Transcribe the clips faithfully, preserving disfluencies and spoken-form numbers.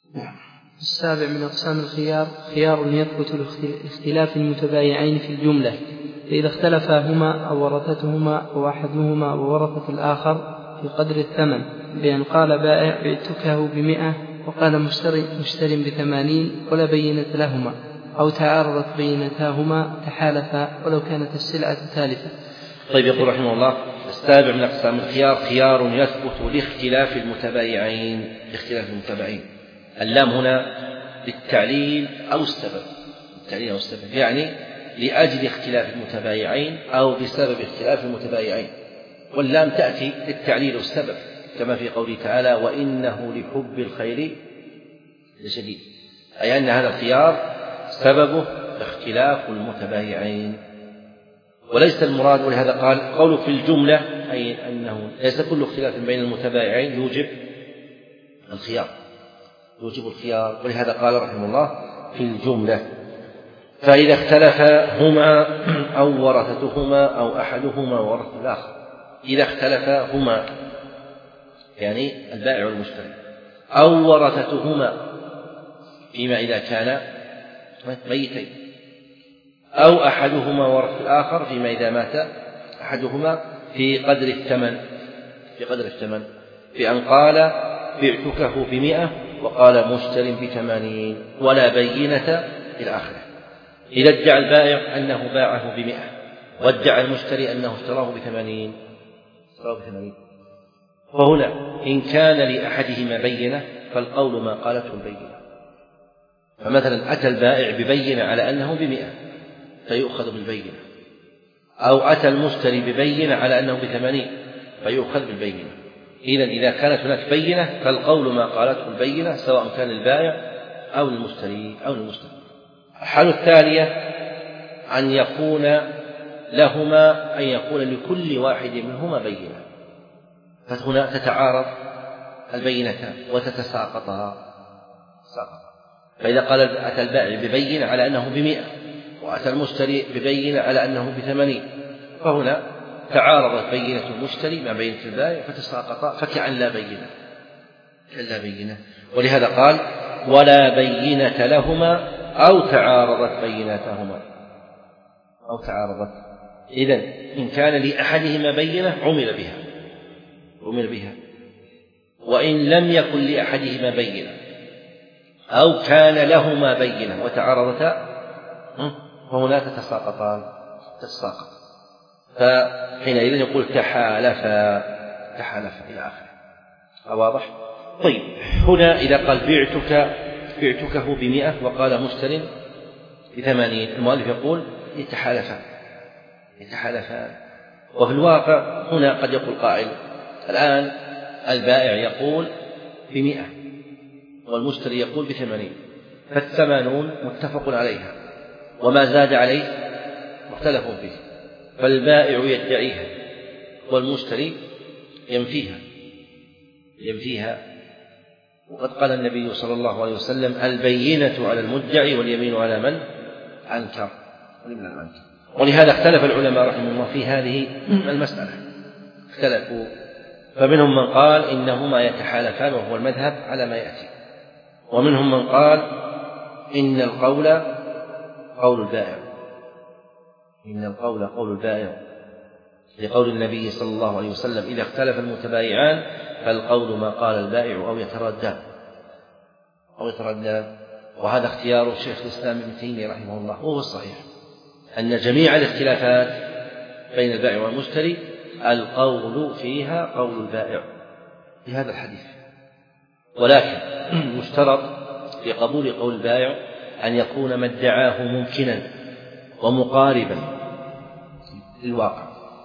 السابع من أقسام الخيار خيار يثبت لاختلاف المتبايعين في الجملة، فإذا اختلفا هما أو ورثتهما أو أحدهما وورثة الآخر في قدر الثمن، بأن قال بائع بعتكه بمئة وقال مشتري, مشتري بثمانين ولا بينة لهما، أو تعارضت بينتاهما تحالفا ولو كانت السلعة ثالثة. طيب، يقول رحمه الله: السابع من أقسام الخيار خيار يثبت لاختلاف المتبايعين لاختلاف المتبايعين. اللام هنا للتعليل أو السبب، التعليل أو السبب، يعني لأجل اختلاف المتبايعين أو بسبب اختلاف المتبايعين، واللام تأتي للتعليل والسبب كما في قوله تعالى: وإنه لحب الخير لشديد، أي أن هذا الخيار سببه اختلاف المتبايعين، وليس المراد، ولهذا قال قوله في الجملة، أي أنه ليس كل اختلاف بين المتبايعين يوجب الخيار يوجب الخيار ولهذا قال رحمه الله في الجملة. فإذا اختلف هما أو ورثتهما أو أحدهما ورث الآخر، إذا اختلف هما يعني البائع والمشتري، أو ورثتهما فيما إذا كان ميتين، أو أحدهما ورث الآخر فيما إذا مات أحدهما في قدر الثمن في قدر الثمن بأن قال بعتكه بمئة وقال مشتر بثمانين ولا بينة إلى آخره. إذا ادعى البائع أنه باعه بمئة وادعى المشتري أنه اشتراه بثمانين فهنا إن كان لأحدهما بينة فالقول ما قالته البينة. فمثلا أتى البائع ببينة على أنه بمئة فيؤخذ بالبينة، أو أتى المشتري ببينة على أنه بثمانين فيؤخذ بالبينة. إذن إذا كانت هناك بينة فالقول ما قالته البينة سواء كان البائع أو المشتري أو المشتري. الحالة الثانية أن يكون لهما أن يكون لكل واحد منهما بينة، فهنا تتعارض البينتان وتتساقطا. فإذا قال أتى البائع ببينة على أنه بمئة وأتى المشتري ببينة على أنه بثمانين، فهنا تعارضت بينة المشتري مع بينة البائع فتساقطا فكأن لا بينة كأن لا بينة ولهذا قال ولا بينة لهما أو تعارضت بيناتهما أو تعارضت. إذن إن كان لأحدهما بينة عمل بها عمل بها وإن لم يكن لأحدهما بينة أو كان لهما بينة وتعارضتا فهنا تتساقطان تتساقط فحينئذ يقول تحالفا تحالفا إلى آخره. واضح؟ طيب، هنا إذا قال بعتك بعتكه بمئة وقال مشتر بثمانين، المؤلف يقول يتحالفان يتحالفان وفي الواقع هنا قد يقول قائل الآن البائع يقول بمئة والمشتري يقول بثمانين، فالثمانون متفق عليها وما زاد عليه مختلف فيه، فالبائع يدعيها والمشتري ينفيها ينفيها وقد قال النبي صلى الله عليه وسلم البينة على المدعي واليمين على من أنكر. ولهذا اختلف العلماء رحمهم الله في هذه المسألة، اختلفوا، فمنهم من قال إنهما يتحالفان وهو المذهب على ما يأتي، ومنهم من قال إن القول قول البائع إن القول قول البائع لقول النبي صلى الله عليه وسلم إذا اختلف المتبايعان فالقول ما قال البائع أو يتردى أو يتردى وهذا اختيار الشيخ الإسلام ابن تيمية رحمه الله، وهو الصحيح أن جميع الاختلافات بين البائع والمشتري القول فيها قول البائع في هذا الحديث، ولكن يشترط في قبول قول البائع أن يكون ما ادعاه ممكنا ومقاربا للواقع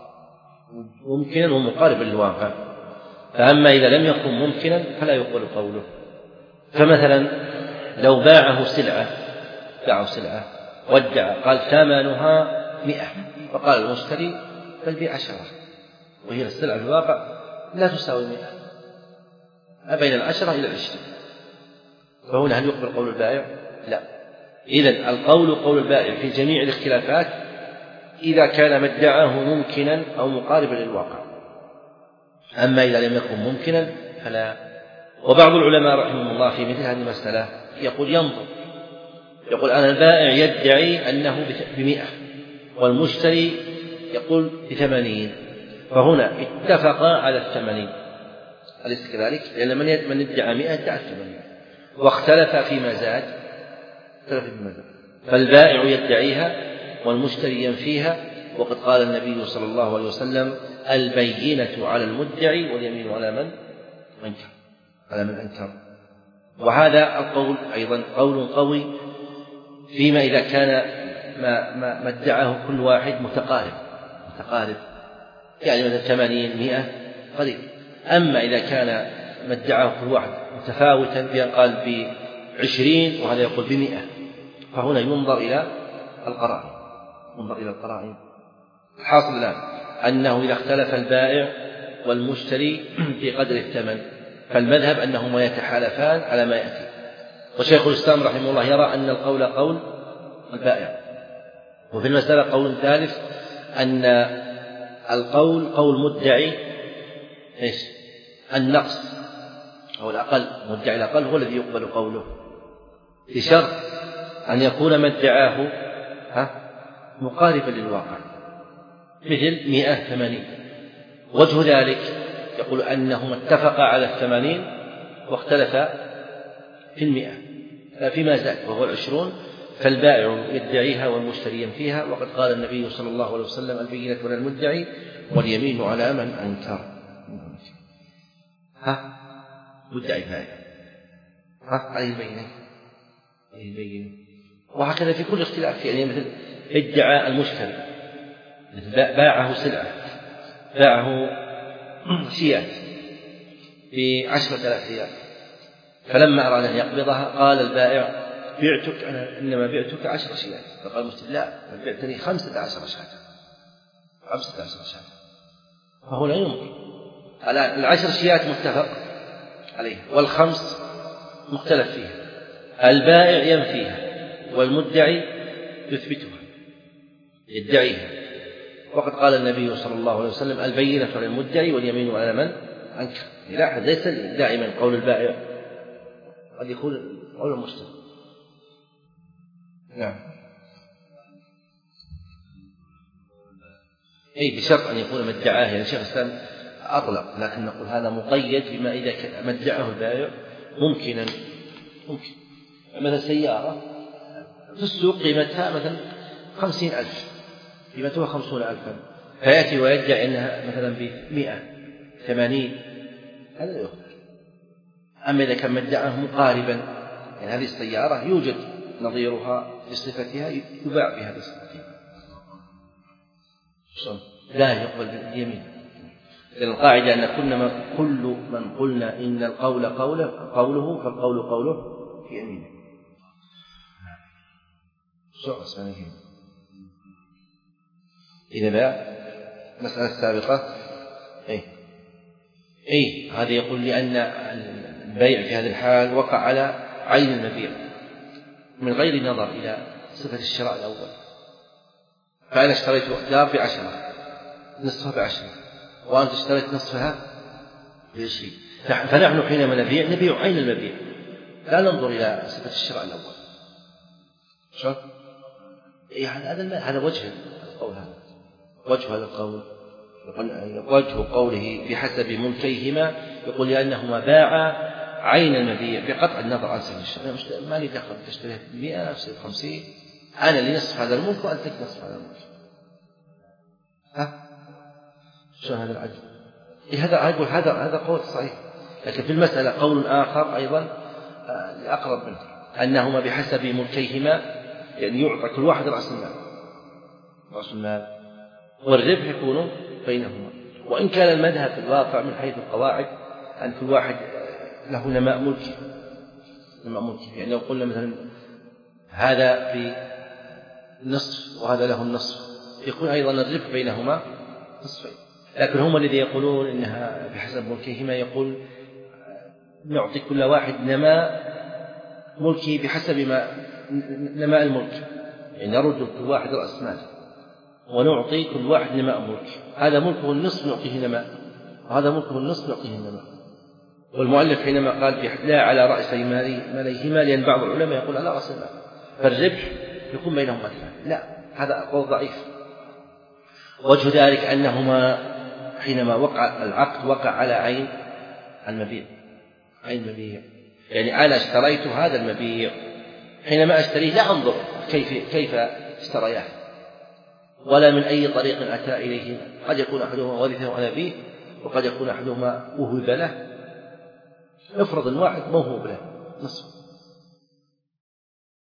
ممكنا ومقاربا للواقع، فأما إذا لم يكن ممكنا فلا يقبل قوله. فمثلا لو باعه سلعة باعه سلعة وادعى قال ثمنها مئة فقال المشتري فالبيع عشرة وهي السلعة في الواقع لا تساوي مئة بين العشرة إلى العشرين، فهنا هل يقبل قول البائع؟ لا. إذن القول قول البائع في جميع الاختلافات إذا كان ما ادعاه ممكنا أو مقاربا للواقع، أما إذا لم يكن ممكنا فلا. وبعض العلماء رحمه الله في مثل هذه المسألة يقول ينظر، يقول أنا البائع يدعي أنه بمئة والمشتري يقول بثمانين، فهنا اتفقا على الثمانين، أليس كذلك؟ لأن من من ادعى مئة ادعى الثمانين، واختلف فيما زاد، اختلف فيما زاد، فالبائع يدعيها والمشتري ينفيها، وقد قال النبي صلى الله عليه وسلم البينة على المدعي واليمين على من أنكر، على من أنكر. وهذا القول أيضا قول قوي فيما إذا كان ما, ما, ما ادعاه كل واحد متقارب متقارب يعني مثلا ثمانين مئة قريب. أما إذا كان ما ادعاه كل واحد متفاوتا بأن قال بعشرين وهذا يقول بمئة، فهنا ينظر إلى القرائن، ينظر إلى القرائن. الحاصل الآن أنه إذا اختلف البائع والمشتري في قدر الثمن فالمذهب أنهما يتحالفان على ما يأتي. وشيخ الإسلام رحمه الله يرى أن القول قول البائع. وفي المسألة قول ثالث أن القول قول مدعي إيش؟ النقص أو الأقل، مدعي الأقل هو الذي يقبل قوله بشرط أن يكون ما ادعاه مقاربا للواقع، مثل مئة ثمانين. وجه ذلك يقول أنهما اتفقا على الثمانين واختلفا في المئة فيما زاد وهو العشرون، فالبائع يدعيها والمشتري ينفيها، وقد قال النبي صلى الله عليه وسلم البينة على المدعي واليمين على من أنكر. ها مدعي بائع ها عليه البينة، عليه البينة. وهكذا في كل اختلاف، يعني مثل ادعى المشتري باعه سلعة، باعه شيئات بعشرة آلاف ريال، فلما أراد أن يقبضها قال البائع بعتك أنا إنما بعتك عشر شيئات، فقال المشتري لا بعتني خمسة عشر شاة، خمسة عشر شاة. فهنا يمكن الآن العشر شيئات متفق عليها والخمس مختلف فيها، البائع ينفيها والمدعي يثبتها يدعيها، وقد قال النبي صلى الله عليه وسلم البينة على المدعي واليمين على من أنكر. لاحظ ليس دائما قول البائع، قد يكون قول المشتري. نعم أي بشرط أن يكون مدعاه، يعني شيخ الإسلام أطلق، لكن نقول هذا مقيد بما إذا مدعاه البائع ممكنا. ممكن مثلا سيارة في السوق قيمتها مثلا خمسين ألف، قيمتها خمسون ألفا، فيأتي ويدعي أنها مثلا بمئة ثمانين، هذا لا يخبر. أما إذا كان مدعاه مقاربا، يعني هذه السيارة يوجد نظيرها في صفتها يباع بهذه الصفتها، لا يقبل باليمين. لأن القاعدة أن كل كل من قلنا إن القول قوله قوله فالقول قوله في يمينه. شو اسمه إذا باع مسألة سابقة أي أي هذا يقول لأن البيع في هذه الحال وقع على عين المبيع من غير نظر إلى صفة الشراء الأول. فأنا اشتريت دار بعشرة، نصفها بعشرة، وأنت اشتريت نصفها بعشرين، فنحن حينما نبيع نبيع عين المبيع، لا ننظر إلى صفة الشراء الأول. شو؟ يعني هذا هذا وجه القول، هذا وجه هذا القول، وجه قوله بحسب ملكيهما، يقول لأنهما باعا عين المبيع بقطع النظر عن صفة الشراء. ما لي دخل تشتريها بمئة أو خمسين، أنا لي نصف هذا الملك وأنت لك نصف هذا الملك. ها شو هذا العجب؟ إيه هذا أقول هذا هذا قول صحيح، لكن في المسألة قول آخر أيضا أقرب منه، أنهما بحسب ملكيهما، يعني يعطى كل واحد رأس المال، رأس المال والربح يكون بينهما. وإن كان المذهب في الواقع من حيث القواعد أن كل واحد له نماء ملكي، نماء ملكي، يعني لو قلنا مثلا هذا في نصف وهذا له النصف يكون أيضا الربح بينهما نصفين. لكن هم الذي يقولون إنها بحسب ملكهما، يقول نعطي كل واحد نماء ملكه بحسب ما نماء الملك، يعني نرد كل واحد رأس مال ونعطي كل واحد نماء ملك، هذا ملكه النصف نعطيه نماء، وهذا ملكه النصف نعطيه النماء. والمؤلف حينما قال لا على رأس ماليهما، لأن بعض العلماء يقول على رأس المال، فالربح يكون بينهما الثاني. لا، هذا قول ضعيف. وجه ذلك أنهما حينما وقع العقد وقع على عين المبيع، عين المبيع، يعني أنا اشتريت هذا المبيع، حينما أشتريه لا أنظر كيف كيف اشترياه ولا من أي طريق أتى إليه. قد يكون أحدهما ورثه عن أبيه، وقد يكون أحدهما وهب له. افرض الواحد موهوب له نصف،